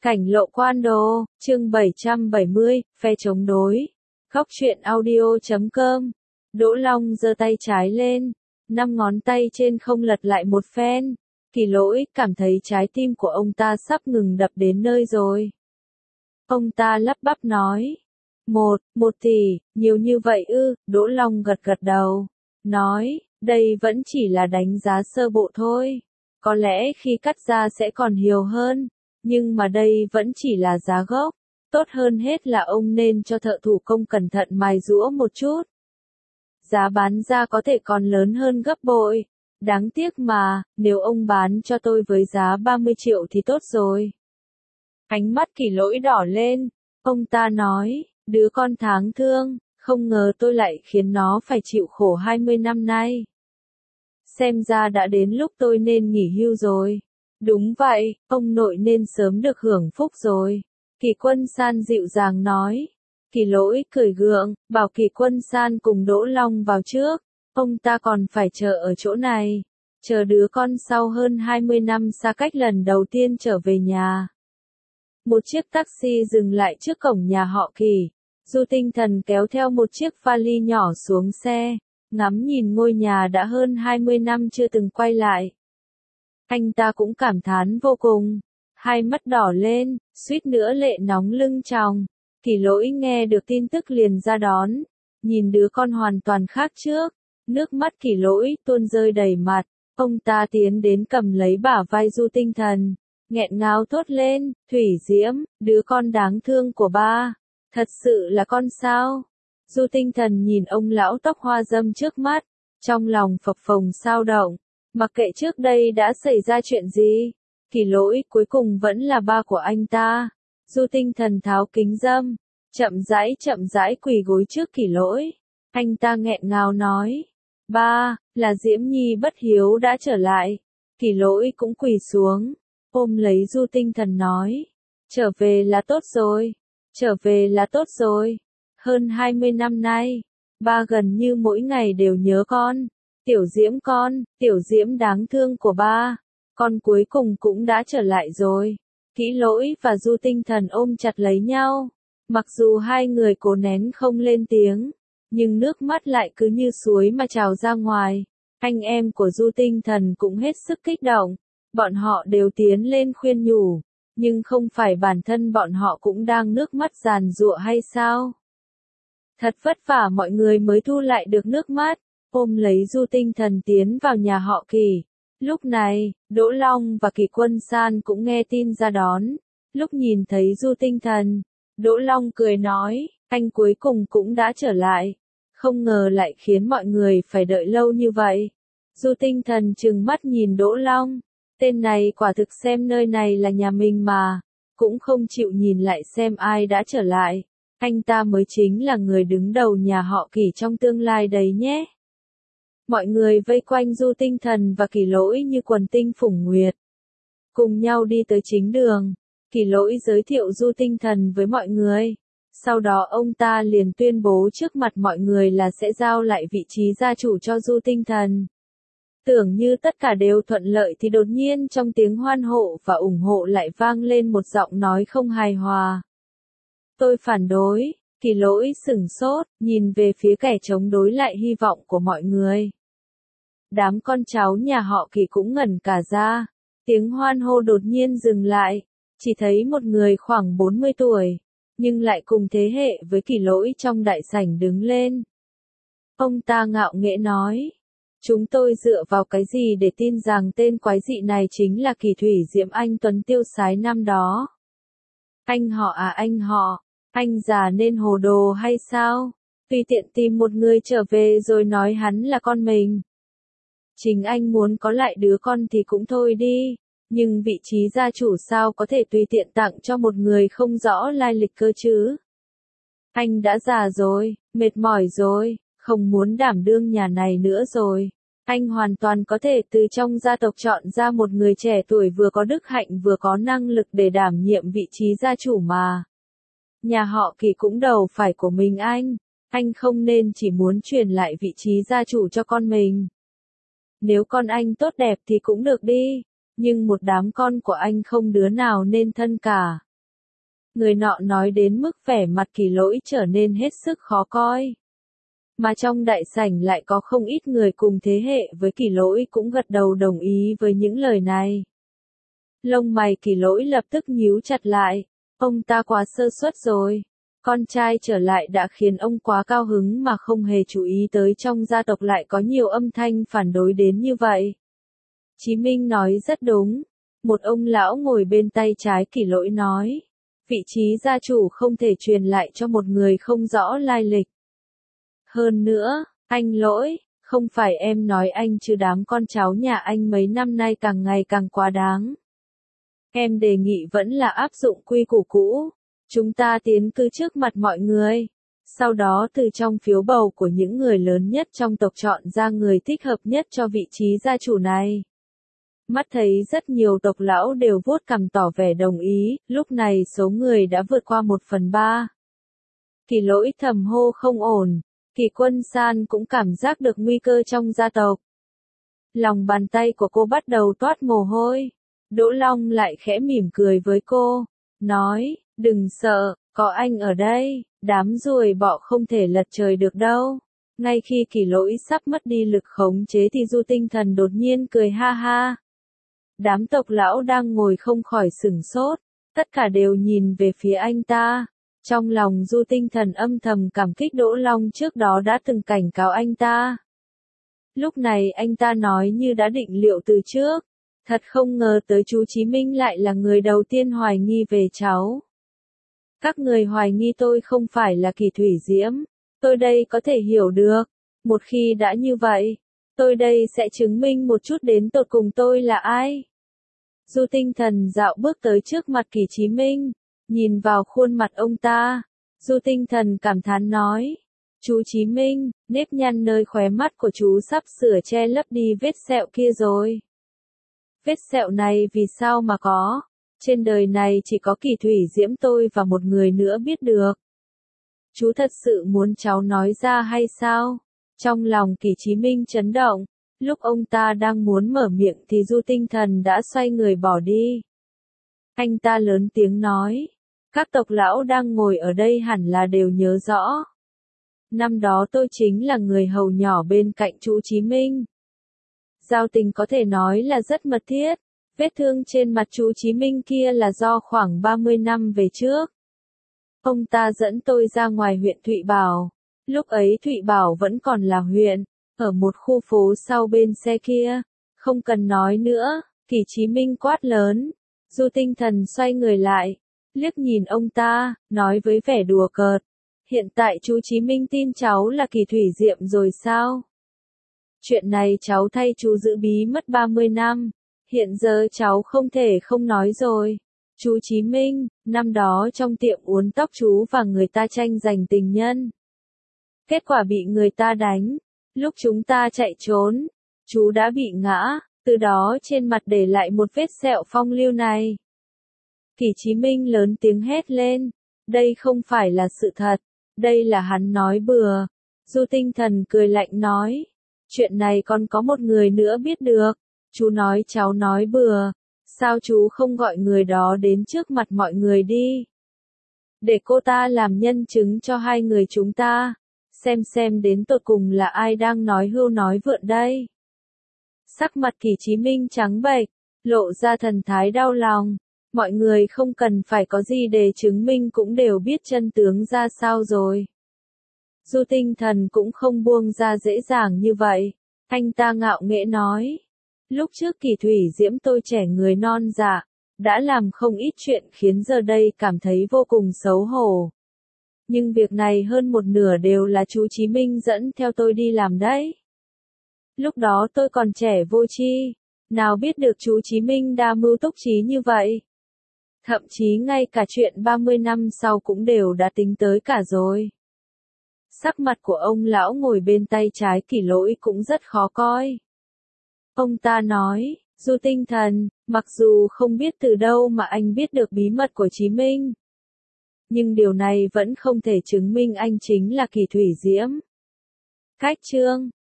Cảnh lộ quan đồ, chương 770, phe chống đối. Góc truyện audio.com. Đỗ Long giơ tay trái lên, 5 ngón tay trên không lật lại một phen. Kỳ Lỗi cảm thấy trái tim của ông ta sắp ngừng đập đến nơi rồi. Ông ta lắp bắp nói. Một tỷ, nhiều như vậy ư? Đỗ Long gật gật đầu. Nói, đây vẫn chỉ là đánh giá sơ bộ thôi. Có lẽ khi cắt ra sẽ còn nhiều hơn. Nhưng mà đây vẫn chỉ là giá gốc. Tốt hơn hết là ông nên cho thợ thủ công cẩn thận mài giũa một chút. Giá bán ra có thể còn lớn hơn gấp bội. Đáng tiếc mà, nếu ông bán cho tôi với giá 30 triệu thì tốt rồi. Ánh mắt Kỳ Lỗi đỏ lên. Ông ta nói, đứa con tháng thương, không ngờ tôi lại khiến nó phải chịu khổ 20 năm nay. Xem ra đã đến lúc tôi nên nghỉ hưu rồi. Đúng vậy, ông nội nên sớm được hưởng phúc rồi. Kỳ Quân San dịu dàng nói. Kỳ Lỗi cười gượng, bảo Kỳ Quân San cùng Đỗ Long vào trước. Ông ta còn phải chờ ở chỗ này. Chờ đứa con sau hơn 20 năm xa cách lần đầu tiên trở về nhà. Một chiếc taxi dừng lại trước cổng nhà họ Kỳ. Du Tinh Thần kéo theo một chiếc vali nhỏ xuống xe. Ngắm nhìn ngôi nhà đã hơn 20 năm chưa từng quay lại. Anh ta cũng cảm thán vô cùng. Hai mắt đỏ lên, suýt nữa lệ nóng lưng tròng. Kỳ Lỗi nghe được tin tức liền ra đón. Nhìn đứa con hoàn toàn khác trước. Nước mắt Kỳ Lỗi tuôn rơi đầy mặt. Ông ta tiến đến cầm lấy bả vai Du Tinh Thần. Nghẹn ngào thốt lên, Thủy Diễm, đứa con đáng thương của ba. Thật sự là con sao? Du Tinh Thần nhìn ông lão tóc hoa râm trước mắt. Trong lòng phập phồng xao động. Mặc kệ trước đây đã xảy ra chuyện gì. Kỳ Lỗi cuối cùng vẫn là ba của anh ta. Du Tinh Thần tháo kính râm. Chậm rãi quỳ gối trước Kỳ Lỗi. Anh ta nghẹn ngào nói. Ba, là Diễm Nhi bất hiếu đã trở lại. Kỳ Lỗi cũng quỳ xuống. Ôm lấy Du Tinh Thần nói. Trở về là tốt rồi. Trở về là tốt rồi. Hơn 20 năm nay. Ba gần như mỗi ngày đều nhớ con. Tiểu Diễm đáng thương của ba. Con cuối cùng cũng đã trở lại rồi. Kỳ Lỗi và Du Tinh Thần ôm chặt lấy nhau. Mặc dù hai người cố nén không lên tiếng. Nhưng nước mắt lại cứ như suối mà trào ra ngoài. Anh em của Du Tinh Thần cũng hết sức kích động. Bọn họ đều tiến lên khuyên nhủ. Nhưng không phải bản thân bọn họ cũng đang nước mắt giàn giụa hay sao? Thật vất vả mọi người mới thu lại được nước mắt. Ôm lấy Du Tinh Thần tiến vào nhà họ Kỳ. Lúc này, Đỗ Long và Kỳ Quân San cũng nghe tin ra đón. Lúc nhìn thấy Du Tinh Thần, Đỗ Long cười nói, anh cuối cùng cũng đã trở lại. Không ngờ lại khiến mọi người phải đợi lâu như vậy. Du Tinh Thần trừng mắt nhìn Đỗ Long. Tên này quả thực xem nơi này là nhà mình mà. Cũng không chịu nhìn lại xem ai đã trở lại. Anh ta mới chính là người đứng đầu nhà họ Kỳ trong tương lai đấy nhé. Mọi người vây quanh Du Tinh Thần và Kỳ Lỗi như quần tinh phủng nguyệt. Cùng nhau đi tới chính đường. Kỳ Lỗi giới thiệu Du Tinh Thần với mọi người. Sau đó ông ta liền tuyên bố trước mặt mọi người là sẽ giao lại vị trí gia chủ cho Du Tinh Thần. Tưởng như tất cả đều thuận lợi thì đột nhiên trong tiếng hoan hô và ủng hộ lại vang lên một giọng nói không hài hòa. Tôi phản đối. Kỳ Lỗi sửng sốt, nhìn về phía kẻ chống đối lại hy vọng của mọi người. Đám con cháu nhà họ Kỳ cũng ngẩn cả ra. Tiếng hoan hô đột nhiên dừng lại. Chỉ thấy một người khoảng 40 tuổi. Nhưng lại cùng thế hệ với Kỳ Lỗi trong đại sảnh đứng lên. Ông ta ngạo nghễ nói. Chúng tôi dựa vào cái gì để tin rằng tên quái dị này chính là Kỳ Thủy Diễm anh Tuấn tiêu sái năm đó? Anh họ à anh họ, anh già nên hồ đồ hay sao? Tùy tiện tìm một người trở về rồi nói hắn là con mình. Chính anh muốn có lại đứa con thì cũng thôi đi. Nhưng vị trí gia chủ sao có thể tùy tiện tặng cho một người không rõ lai lịch cơ chứ? Anh đã già rồi, mệt mỏi rồi, không muốn đảm đương nhà này nữa rồi. Anh hoàn toàn có thể từ trong gia tộc chọn ra một người trẻ tuổi vừa có đức hạnh vừa có năng lực để đảm nhiệm vị trí gia chủ mà. Nhà họ Kỳ cũng đầu phải của mình anh không nên chỉ muốn truyền lại vị trí gia chủ cho con mình. Nếu con anh tốt đẹp thì cũng được đi. Nhưng một đám con của anh không đứa nào nên thân cả. Người nọ nói đến mức vẻ mặt Kỳ Lỗi trở nên hết sức khó coi. Mà trong đại sảnh lại có không ít người cùng thế hệ với Kỳ Lỗi cũng gật đầu đồng ý với những lời này. Lông mày Kỳ Lỗi lập tức nhíu chặt lại, ông ta quá sơ suất rồi. Con trai trở lại đã khiến ông quá cao hứng mà không hề chú ý tới trong gia tộc lại có nhiều âm thanh phản đối đến như vậy. Chí Minh nói rất đúng. Một ông lão ngồi bên tay trái Kỳ Lỗi nói. Vị trí gia chủ không thể truyền lại cho một người không rõ lai lịch. Hơn nữa, anh Lỗi, không phải em nói anh chứ đám con cháu nhà anh mấy năm nay càng ngày càng quá đáng. Em đề nghị vẫn là áp dụng quy củ cũ. Chúng ta tiến cử trước mặt mọi người. Sau đó từ trong phiếu bầu của những người lớn nhất trong tộc chọn ra người thích hợp nhất cho vị trí gia chủ này. Mắt thấy rất nhiều tộc lão đều vuốt cằm tỏ vẻ đồng ý, lúc này số người đã vượt qua 1/3. Kỳ Lỗi thầm hô không ổn, Kỳ Quân San cũng cảm giác được nguy cơ trong gia tộc. Lòng bàn tay của cô bắt đầu toát mồ hôi. Đỗ Long lại khẽ mỉm cười với cô, nói, đừng sợ, có anh ở đây, đám ruồi bọ không thể lật trời được đâu. Ngay khi Kỳ Lỗi sắp mất đi lực khống chế thì Du Tinh Thần đột nhiên cười ha ha. Đám tộc lão đang ngồi không khỏi sửng sốt, tất cả đều nhìn về phía anh ta. Trong lòng Du Tinh Thần âm thầm cảm kích Đỗ Long trước đó đã từng cảnh cáo anh ta. Lúc này anh ta nói như đã định liệu từ trước. Thật không ngờ tới chú Chí Minh lại là người đầu tiên hoài nghi về cháu. Các người hoài nghi tôi không phải là Kỳ Thủy Diễm. Tôi đây có thể hiểu được. Một khi đã như vậy, tôi đây sẽ chứng minh một chút đến tột cùng tôi là ai. Du Tinh Thần dạo bước tới trước mặt Kỳ Chí Minh, nhìn vào khuôn mặt ông ta. Du Tinh Thần cảm thán nói, chú Chí Minh, nếp nhăn nơi khóe mắt của chú sắp sửa che lấp đi vết sẹo kia rồi. Vết sẹo này vì sao mà có? Trên đời này chỉ có Kỳ Thủy Diễm tôi và một người nữa biết được. Chú thật sự muốn cháu nói ra hay sao? Trong lòng Kỳ Chí Minh chấn động. Lúc ông ta đang muốn mở miệng thì Du Tinh Thần đã xoay người bỏ đi. Anh ta lớn tiếng nói. Các tộc lão đang ngồi ở đây hẳn là đều nhớ rõ. Năm đó tôi chính là người hầu nhỏ bên cạnh chú Chí Minh. Giao tình có thể nói là rất mật thiết. Vết thương trên mặt chú Chí Minh kia là do khoảng 30 năm về trước. Ông ta dẫn tôi ra ngoài huyện Thụy Bảo. Lúc ấy Thụy Bảo vẫn còn là huyện, ở một khu phố sau bên xe kia. Không cần nói nữa, Kỳ Chí Minh quát lớn. Du Tinh Thần xoay người lại, liếc nhìn ông ta, nói với vẻ đùa cợt. Hiện tại chú Chí Minh tin cháu là Kỳ Thủy Diệm rồi sao? Chuyện này cháu thay chú giữ bí mất 30 năm. Hiện giờ cháu không thể không nói rồi. Chú Chí Minh, năm đó trong tiệm uốn tóc chú và người ta tranh giành tình nhân. Kết quả bị người ta đánh. Lúc chúng ta chạy trốn, chú đã bị ngã, từ đó trên mặt để lại một vết sẹo phong lưu này. Kỳ Chí Minh lớn tiếng hét lên. Đây không phải là sự thật. Đây là hắn nói bừa. Du Tinh Thần cười lạnh nói. Chuyện này còn có một người nữa biết được. Chú nói cháu nói bừa. Sao chú không gọi người đó đến trước mặt mọi người đi? Để cô ta làm nhân chứng cho hai người chúng ta. Xem đến tột cùng là ai đang nói hưu nói vượn đây. Sắc mặt Kỳ Chí Minh trắng bệch, lộ ra thần thái đau lòng. Mọi người không cần phải có gì để chứng minh cũng đều biết chân tướng ra sao rồi. Du Tinh Thần cũng không buông ra dễ dàng như vậy. Anh ta ngạo nghễ nói. Lúc trước Kỳ Thủy Diễm tôi trẻ người non dạ, đã làm không ít chuyện khiến giờ đây cảm thấy vô cùng xấu hổ. Nhưng việc này hơn một nửa đều là chú Chí Minh dẫn theo tôi đi làm đấy. Lúc đó tôi còn trẻ vô tri, nào biết được chú Chí Minh đa mưu túc trí như vậy. Thậm chí ngay cả chuyện 30 năm sau cũng đều đã tính tới cả rồi. Sắc mặt của ông lão ngồi bên tay trái Kỳ Lỗi cũng rất khó coi. Ông ta nói, Du Tinh Thần, mặc dù không biết từ đâu mà anh biết được bí mật của Chí Minh. Nhưng điều này vẫn không thể chứng minh anh chính là Kỳ Thủy Diễm. Cách chương